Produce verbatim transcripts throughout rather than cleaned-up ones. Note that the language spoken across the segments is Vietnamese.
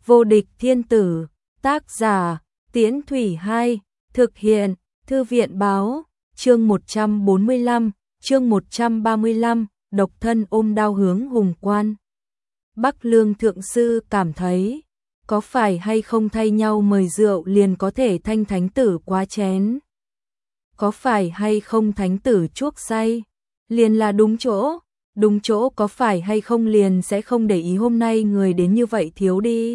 Vô địch thiên tử, tác giả, Tiễn Thủy hai, thực hiện, Thư viện báo, chương một trăm bốn mươi lăm, chương một trăm ba mươi lăm, độc thân ôm đao hướng hùng quan. Bắc Lương thượng sư cảm thấy, có phải hay không thay nhau mời rượu liền có thể thanh thánh tử quá chén? Có phải hay không thánh tử chuốc say, liền là đúng chỗ, đúng chỗ có phải hay không liền sẽ không để ý hôm nay người đến như vậy thiếu đi.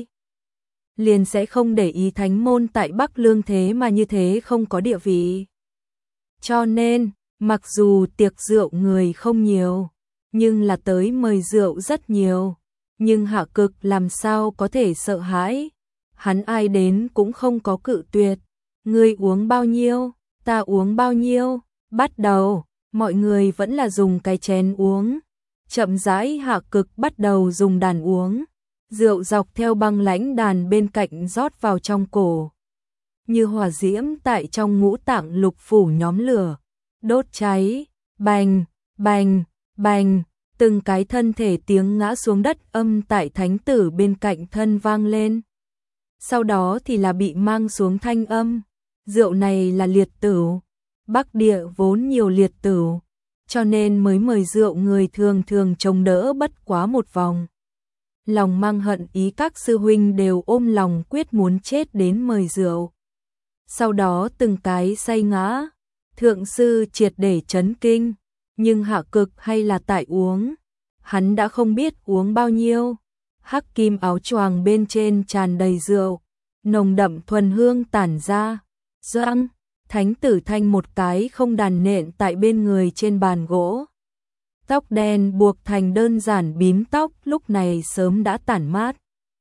Liền sẽ không để ý thánh môn tại Bắc Lương thế mà như thế không có địa vị. Cho nên, mặc dù tiệc rượu người không nhiều, nhưng là tới mời rượu rất nhiều. Nhưng Hạ Cực làm sao có thể sợ hãi, hắn ai đến cũng không có cự tuyệt. Ngươi uống bao nhiêu, ta uống bao nhiêu, bắt đầu, mọi người vẫn là dùng cái chén uống. Chậm rãi Hạ Cực bắt đầu dùng đàn uống, rượu dọc theo băng lãnh đàn bên cạnh rót vào trong cổ. Như hỏa diễm tại trong ngũ tạng lục phủ nhóm lửa, đốt cháy, bành, bành, bành. Từng cái thân thể tiếng ngã xuống đất âm tại thánh tử bên cạnh thân vang lên. Sau đó thì là bị mang xuống thanh âm. Rượu này là liệt tửu. Bắc địa vốn nhiều liệt tửu, cho nên mới mời rượu người thường thường chống đỡ bất quá một vòng. Lòng mang hận ý các sư huynh đều ôm lòng quyết muốn chết đến mời rượu. Sau đó từng cái say ngã, thượng sư triệt để chấn kinh. Nhưng Hạ Cực hay là tại uống, hắn đã không biết uống bao nhiêu. Hắc kim áo choàng bên trên tràn đầy rượu, nồng đậm thuần hương tản ra. Doang, thánh tử thanh một cái không đàn nện tại bên người trên bàn gỗ. Tóc đen buộc thành đơn giản bím tóc lúc này sớm đã tản mát.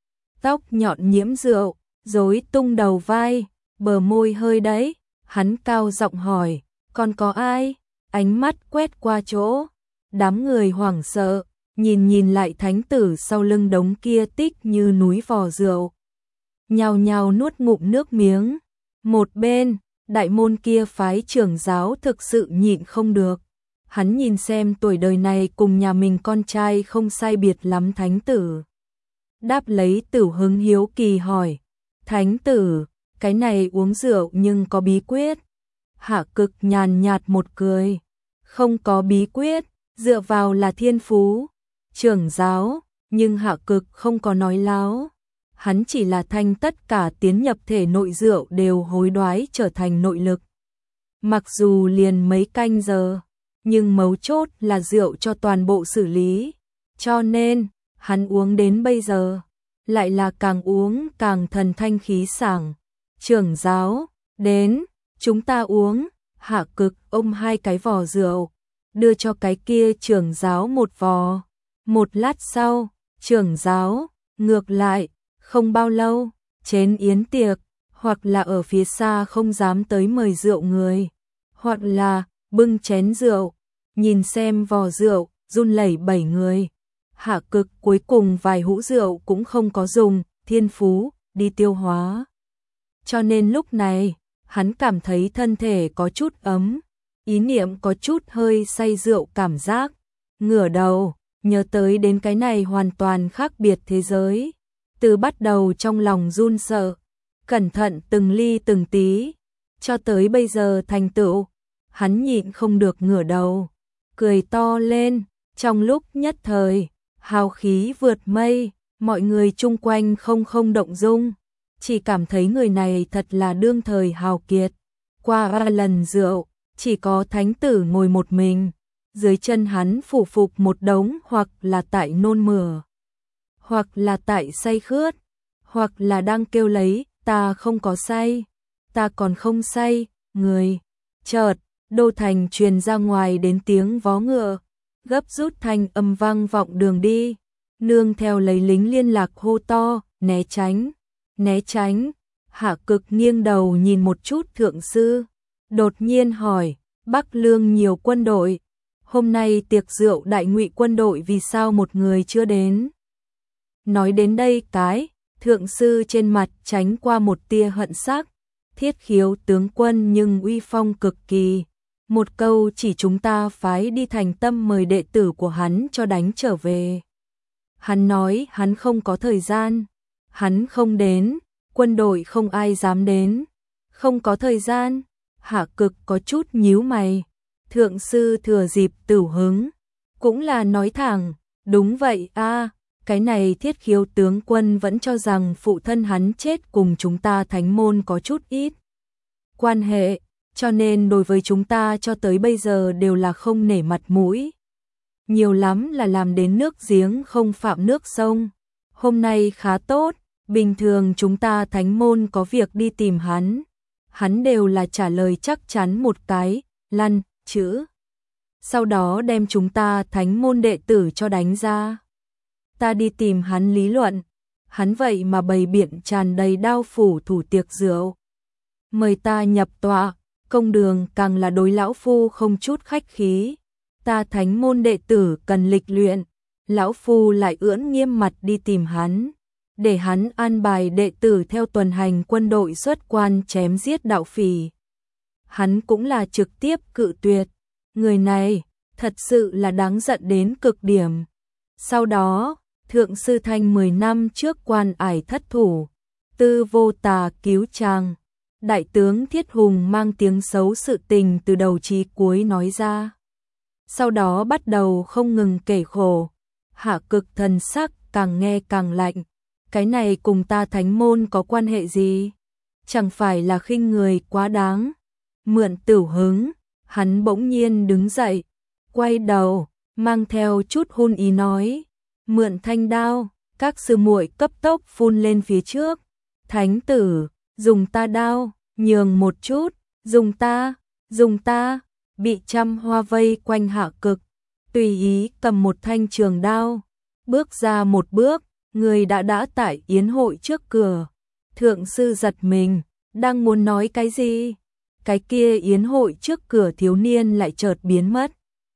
Tóc nhọn nhiễm rượu, rối tung đầu vai, bờ môi hơi đấy. Hắn cao giọng hỏi, còn có ai? Ánh mắt quét qua chỗ, đám người hoảng sợ, nhìn nhìn lại thánh tử sau lưng đống kia tích như núi vò rượu. Nhào nhào nuốt ngụm nước miếng. Một bên, đại môn kia phái trưởng giáo thực sự nhịn không được. Hắn nhìn xem tuổi đời này cùng nhà mình con trai không sai biệt lắm thánh tử. Đáp lấy Tử Hứng hiếu kỳ hỏi, thánh tử, cái này uống rượu nhưng có bí quyết? Hạ Cực nhàn nhạt một cười, không có bí quyết, dựa vào là thiên phú. Trưởng giáo, nhưng Hạ Cực không có nói láo. Hắn chỉ là thanh tất cả tiến nhập thể nội rượu đều hối đoái trở thành nội lực. Mặc dù liền mấy canh giờ, nhưng mấu chốt là rượu cho toàn bộ xử lý. Cho nên, hắn uống đến bây giờ, lại là càng uống càng thần thanh khí sảng. Trưởng giáo, đến, chúng ta uống. Hạ Cực ôm hai cái vò rượu, đưa cho cái kia trưởng giáo một vò. Một lát sau, trưởng giáo, ngược lại, không bao lâu, chén yến tiệc, hoặc là ở phía xa không dám tới mời rượu người, hoặc là bưng chén rượu, nhìn xem vò rượu, run lẩy bẩy người. Hạ Cực cuối cùng vài hũ rượu cũng không có dùng, thiên phú, đi tiêu hóa. Cho nên lúc này, hắn cảm thấy thân thể có chút ấm, ý niệm có chút hơi say rượu cảm giác. Ngửa đầu, nhớ tới đến cái này hoàn toàn khác biệt thế giới. Từ bắt đầu trong lòng run sợ, cẩn thận từng ly từng tí, cho tới bây giờ thành tựu, hắn nhịn không được ngửa đầu, cười to lên. Trong lúc nhất thời, hào khí vượt mây, mọi người chung quanh không không động dung. Chỉ cảm thấy người này thật là đương thời hào kiệt. Qua ba lần rượu, chỉ có thánh tử ngồi một mình, dưới chân hắn phủ phục một đống, hoặc là tại nôn mửa, hoặc là tại say khướt, hoặc là đang kêu lấy, ta không có say, ta còn không say, người. Chợt, đô thành truyền ra ngoài đến tiếng vó ngựa, gấp rút thanh âm vang vọng đường đi, nương theo lấy lính liên lạc hô to, né tránh. Né tránh. Hạ Cực nghiêng đầu nhìn một chút thượng sư, đột nhiên hỏi, Bắc Lương nhiều quân đội, hôm nay tiệc rượu đại ngụy quân đội vì sao một người chưa đến? Nói đến đây cái, thượng sư trên mặt tránh qua một tia hận sắc. Thiết Khiếu tướng quân nhưng uy phong cực kỳ, một câu chỉ chúng ta phái đi thành tâm mời đệ tử của hắn cho đánh trở về. Hắn nói hắn không có thời gian. hắn không đến, quân đội không ai dám đến, không có thời gian. Hạ Cực có chút nhíu mày, thượng sư thừa dịp tửu hứng, cũng là nói thẳng, đúng vậy a, cái này Thiết Khiếu tướng quân vẫn cho rằng phụ thân hắn chết cùng chúng ta Thánh môn có chút ít quan hệ, cho nên đối với chúng ta cho tới bây giờ đều là không nể mặt mũi. Nhiều lắm là làm đến nước giếng không phạm nước sông. Hôm nay khá tốt, bình thường chúng ta Thánh môn có việc đi tìm hắn, hắn đều là trả lời chắc chắn một cái, lăn, chữ. Sau đó đem chúng ta Thánh môn đệ tử cho đánh ra. Ta đi tìm hắn lý luận, hắn vậy mà bày biện tràn đầy đao phủ thủ tiệc rượu. Mời ta nhập tọa, công đường càng là đối lão phu không chút khách khí. Ta Thánh môn đệ tử cần lịch luyện, lão phu lại ưỡn nghiêm mặt đi tìm hắn, để hắn an bài đệ tử theo tuần hành quân đội xuất quan chém giết đạo phỉ. Hắn cũng là trực tiếp cự tuyệt, người này thật sự là đáng giận đến cực điểm. Sau đó, thượng sư Thanh mười năm trước quan ải thất thủ, Tư Vô Tà cứu chàng, đại tướng Thiết Hùng mang tiếng xấu sự tình từ đầu chí cuối nói ra. Sau đó bắt đầu không ngừng kể khổ. Hạ Cực thần sắc càng nghe càng lạnh, cái này cùng ta Thánh môn có quan hệ gì? Chẳng phải là khinh người quá đáng. Mượn tửu hứng, hắn bỗng nhiên đứng dậy, quay đầu, mang theo chút hôn ý nói, mượn thanh đao, các sư muội cấp tốc phun lên phía trước. Thánh tử, dùng ta đao, nhường một chút, dùng ta, dùng ta. Bị trăm hoa vây quanh Hạ Cực, tùy ý cầm một thanh trường đao, bước ra một bước, người đã đã tại yến hội trước cửa. Thượng sư giật mình, đang muốn nói cái gì? Cái kia yến hội trước cửa thiếu niên lại chợt biến mất.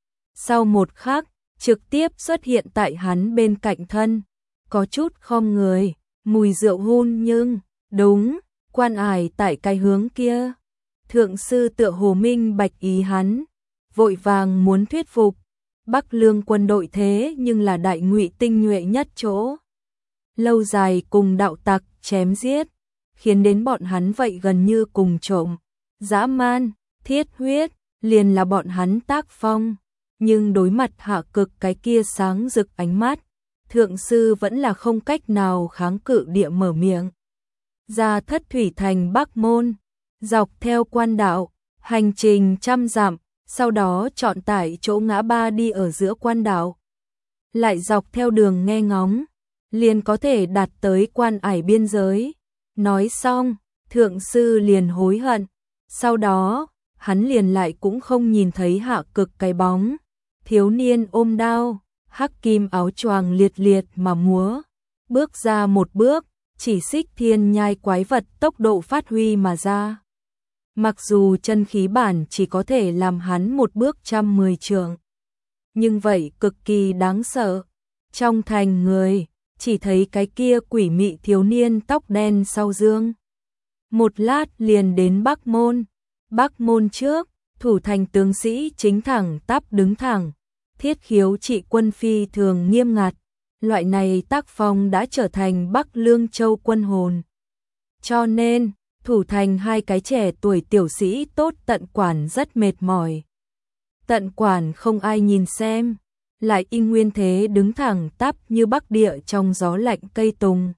Sau một khắc, trực tiếp xuất hiện tại hắn bên cạnh thân, có chút khom người, mùi rượu hun nhưng, đúng, quan ải tại cái hướng kia. Thượng sư tựa hồ minh bạch ý hắn, vội vàng muốn thuyết phục. Bắc Lương quân đội thế nhưng là đại ngụy tinh nhuệ nhất chỗ. Lâu dài cùng đạo tặc chém giết, khiến đến bọn hắn vậy gần như cùng trộm, dã man, thiết huyết, liền là bọn hắn tác phong. Nhưng đối mặt Hạ Cực cái kia sáng rực ánh mắt, thượng sư vẫn là không cách nào kháng cự địa mở miệng. Ra Thất Thủy thành Bắc môn, dọc theo quan đạo, hành trình trăm dặm, sau đó chọn tại chỗ ngã ba đi ở giữa quan đạo. Lại dọc theo đường nghe ngóng, liền có thể đạt tới quan ải biên giới. Nói xong, thượng sư liền hối hận, sau đó, hắn liền lại cũng không nhìn thấy Hạ Cực cái bóng. Thiếu niên ôm đao, hắc kim áo choàng liệt liệt mà múa, bước ra một bước, chỉ xích thiên nhai quái vật tốc độ phát huy mà ra. Mặc dù chân khí bản chỉ có thể làm hắn một bước trăm mười trượng, nhưng vậy cực kỳ đáng sợ. Trong thành người, chỉ thấy cái kia quỷ mị thiếu niên tóc đen sau dương. Một lát liền đến Bắc môn. Bắc môn trước, thủ thành tướng sĩ chính thẳng tắp đứng thẳng. Thiết Khiếu trị quân phi thường nghiêm ngặt. Loại này tác phong đã trở thành Bắc Lương Châu quân hồn. Cho nên, thủ thành hai cái trẻ tuổi tiểu sĩ tốt tận quản rất mệt mỏi. Tận quản không ai nhìn xem, lại y nguyên thế đứng thẳng tắp như bắc địa trong gió lạnh cây tùng.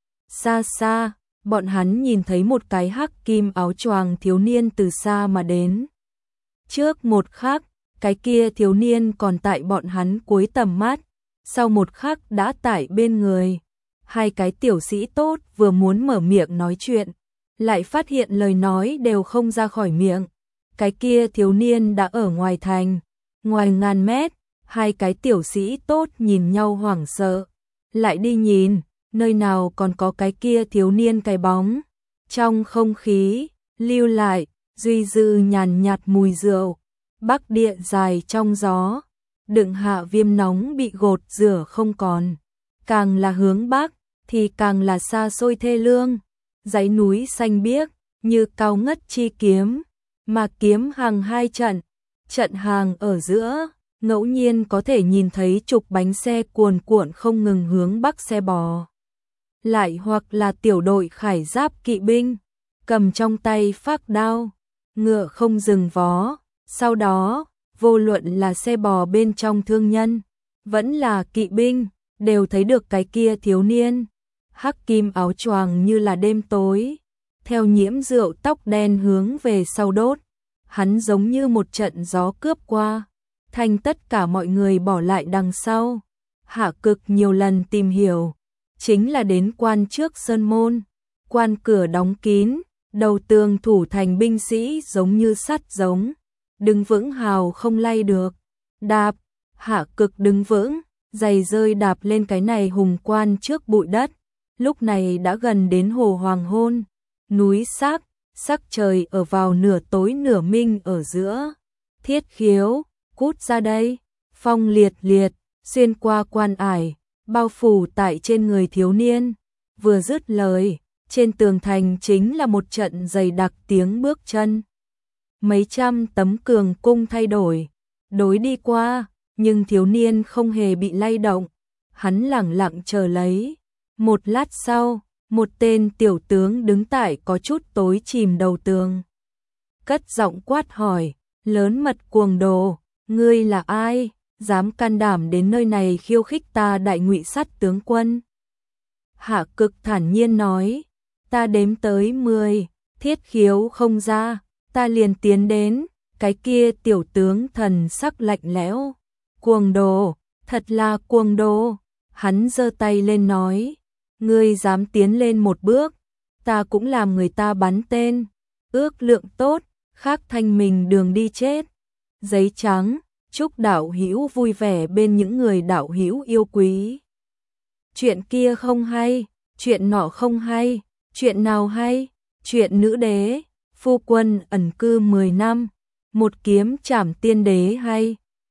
Xa xa, bọn hắn nhìn thấy một cái hắc kim áo choàng thiếu niên từ xa mà đến. Trước một khắc, cái kia thiếu niên còn tại bọn hắn cuối tầm mắt, sau một khắc đã tại bên người. Hai cái tiểu sĩ tốt vừa muốn mở miệng nói chuyện, lại phát hiện lời nói đều không ra khỏi miệng. Cái kia thiếu niên đã ở ngoài thành, ngoài ngàn mét. Hai cái tiểu sĩ tốt nhìn nhau hoảng sợ, lại đi nhìn, nơi nào còn có cái kia thiếu niên cái bóng. Trong không khí, lưu lại, duy dư nhàn nhạt mùi rượu, bắc địa dài trong gió, đựng hạ viêm nóng bị gột rửa không còn. Càng là hướng bắc, thì càng là xa xôi thê lương, dãy núi xanh biếc, như cao ngất chi kiếm, mà kiếm hàng hai trận, trận hàng ở giữa. Ngẫu nhiên có thể nhìn thấy trục bánh xe cuồn cuộn không ngừng hướng bắc xe bò. lại hoặc là tiểu đội khải giáp kỵ binh, cầm trong tay phác đao, ngựa không dừng vó. Sau đó, vô luận là xe bò bên trong thương nhân, vẫn là kỵ binh, đều thấy được cái kia thiếu niên, hắc kim áo choàng như là đêm tối, theo nhiễm rượu tóc đen hướng về sau đốt. Hắn giống như một trận gió cướp qua, thành tất cả mọi người bỏ lại đằng sau. Hạ Cực nhiều lần tìm hiểu, chính là đến quan trước sơn môn, quan cửa đóng kín, đầu tường thủ thành binh sĩ giống như sắt giống, đứng vững hào không lay được. Đạp, Hạ Cực đứng vững, giày rơi đạp lên cái này hùng quan trước bụi đất. Lúc này đã gần đến hồ hoàng hôn, núi sắc, sắc trời ở vào nửa tối nửa minh ở giữa. Thiết Khiếu, cút ra đây. Phong liệt liệt, xuyên qua quan ải, bao phủ tại trên người thiếu niên. Vừa dứt lời, trên tường thành chính là một trận dày đặc tiếng bước chân. Mấy trăm tấm cường cung thay đổi, đối đi qua, nhưng thiếu niên không hề bị lay động. Hắn lẳng lặng chờ lấy. Một lát sau, một tên tiểu tướng đứng tại có chút tối chìm đầu tường, cất giọng quát hỏi, lớn mật cuồng đồ, ngươi là ai, dám can đảm đến nơi này khiêu khích ta Đại Ngụy Sắt tướng quân? Hạ Cực thản nhiên nói, ta đếm tới mười, Thiết Khiếu không ra, ta liền tiến đến. Cái kia tiểu tướng thần sắc lạnh lẽo, cuồng đồ, thật là cuồng đồ. Hắn giơ tay lên nói, ngươi dám tiến lên một bước, ta cũng làm người ta bắn tên. Ước lượng tốt, khác thanh mình đường đi chết. Giấy trắng, chúc đạo hữu vui vẻ bên những người đạo hữu yêu quý. Chuyện kia không hay, chuyện nọ không hay, chuyện nào hay? Chuyện nữ đế, phu quân ẩn cư mười năm, một kiếm trảm tiên đế hay.